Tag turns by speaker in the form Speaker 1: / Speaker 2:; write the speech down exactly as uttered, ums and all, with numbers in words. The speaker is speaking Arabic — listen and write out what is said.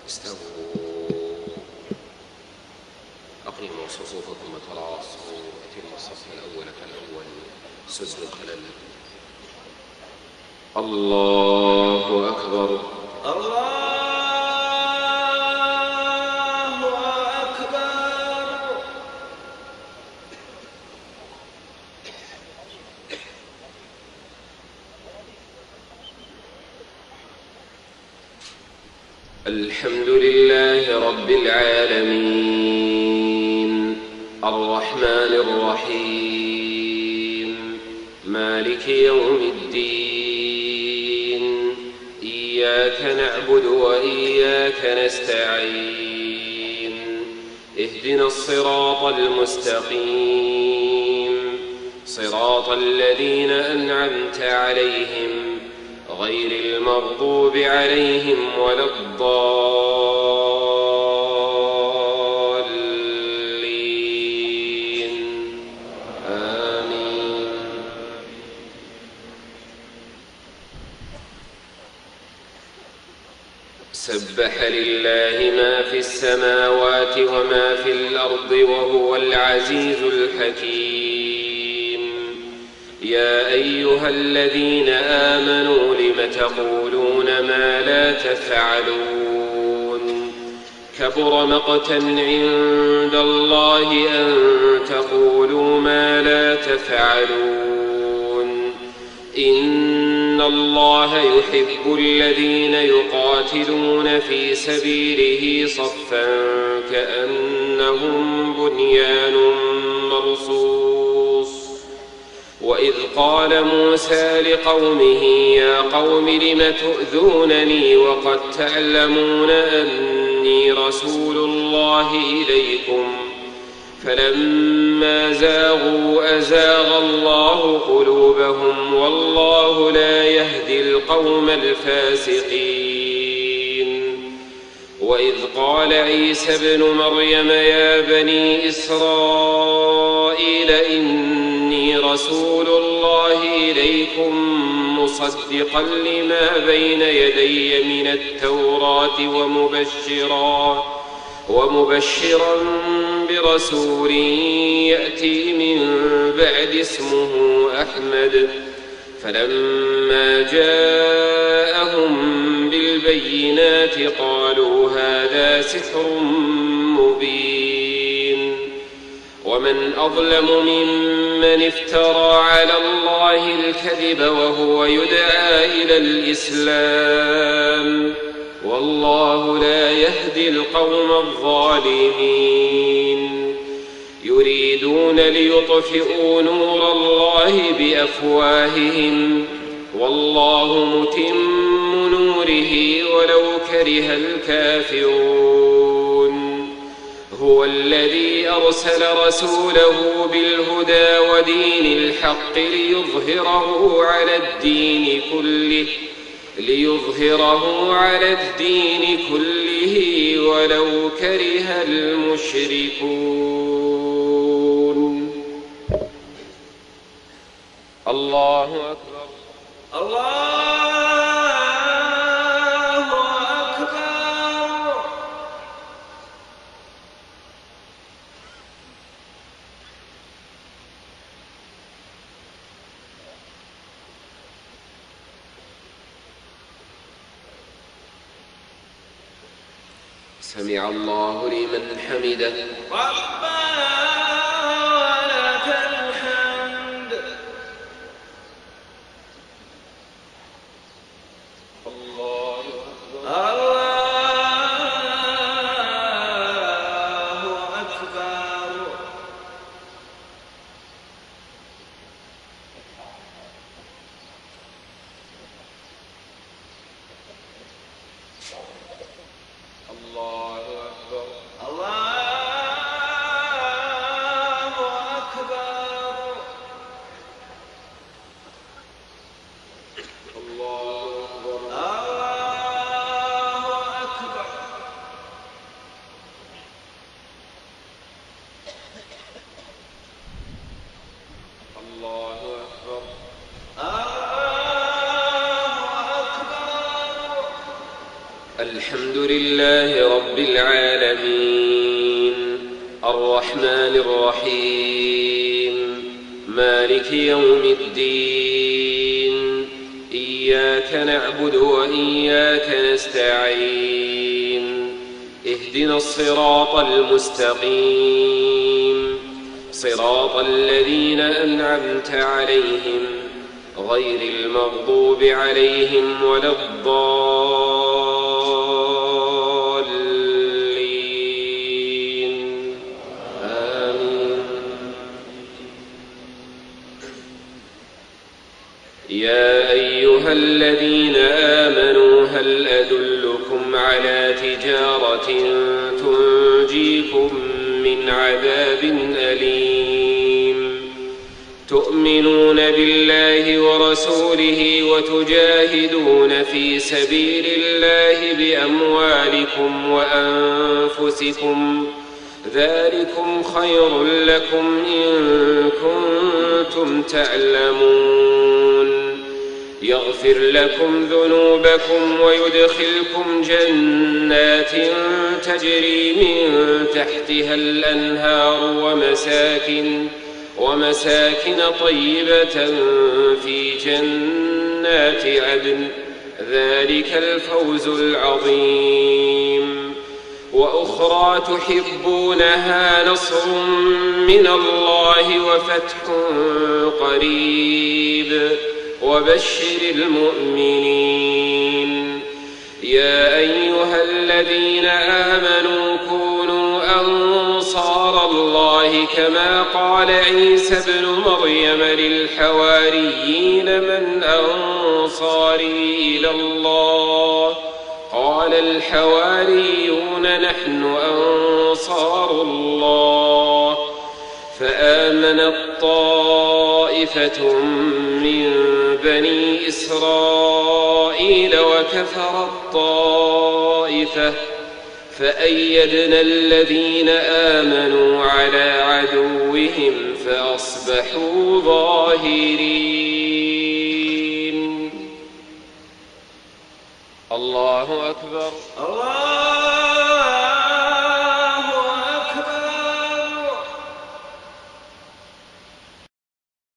Speaker 1: استووا أقيموا صفوفكم وتراصوا أتموا الصف الأول فالأول سدوا الخلل. الله أكبر.
Speaker 2: الله أكبر.
Speaker 1: الحمد لله رب العالمين الرحمن الرحيم مالك يوم الدين إياك نعبد وإياك نستعين اهدنا الصراط المستقيم صراط الذين أنعمت عليهم غير المغضوب عليهم ولا الضالين آمين. سبح لله ما في السماوات وما في الأرض وهو العزيز الحكيم. يا أيها الذين آمنوا لم تقولون ما لا تفعلون كبر مقتا عند الله أن تقولوا ما لا تفعلون. إن الله يحب الذين يقاتلون في سبيله صفا كأنهم بنيان مرصوص. وإذ قال موسى لقومه يا قوم لم تؤذونني وقد تعلمون أني رسول الله إليكم فلما زاغوا أزاغ الله قلوبهم والله لا يهدي القوم الفاسقين. وإذ قال عيسى ابن مريم يا بني إسرائيل إني رسول الله إليكم مصدقا لما بين يدي من التوراة ومبشرا ومبشرا برسول يأتي من بعد اسمه أحمد. فلما جاءهم بالبينات قالوا هذا سحر مبين. ومن أظلم ممن افترى على الله الكذب وهو يدعى إلى الإسلام والله لا يهدي القوم الظالمين. يريدون ليطفئوا نور الله بأفواههم والله متم نوره ولو كره الكافرون. هو الذي أرسل رسوله بالهدى ودين الحق ليظهره على الدين كله ليظهره على الدين كله ولو كره المشركون. الله أكبر.
Speaker 2: الله أكبر.
Speaker 1: سمع الله لمن حمده.
Speaker 2: ربنا لك الحمد.
Speaker 1: الله أكبر.
Speaker 2: الله أكبر.
Speaker 1: الله أكبر.
Speaker 2: الله أكبر.
Speaker 1: الله أكبر.
Speaker 2: الله أكبر.
Speaker 1: الله أكبر.
Speaker 2: الله أكبر.
Speaker 1: الحمد لله رب العالمين الرحمن الرحيم مالك يوم الدين إياك نعبد وإياك نستعين اهدنا الصراط المستقيم صراط الذين أنعمت عليهم غير المغضوب عليهم ولا الضالين آمين. يا أيها الذين آمنوا هل أدلكم على تجارة تنجيكم من عذاب أليم تؤمنون بالله ورسوله وتجاهدون في سبيل الله بأموالكم وأنفسكم ذلكم خير لكم إن كنتم تعلمون يغفر لكم ذنوبكم ويدخلكم جنات تجري من تحتها الأنهار ومساكن ومساكن طيبة في جنات عدن ذلك الفوز العظيم. وأخرى تحبونها نصر من الله وفتح قريب وبشر المؤمنين. يا أيها الذين آمنوا كونوا أنصار الله كما قال عيسى ابن مريم للحواريين من أنصاري إلى الله قال الحواريون نحن أنصار الله. فآمنت طائفة من بني إسرائيل وكفرت طائفة فأيدنا الذين آمنوا على عدوهم فأصبحوا ظاهرين. الله أكبر.
Speaker 2: الله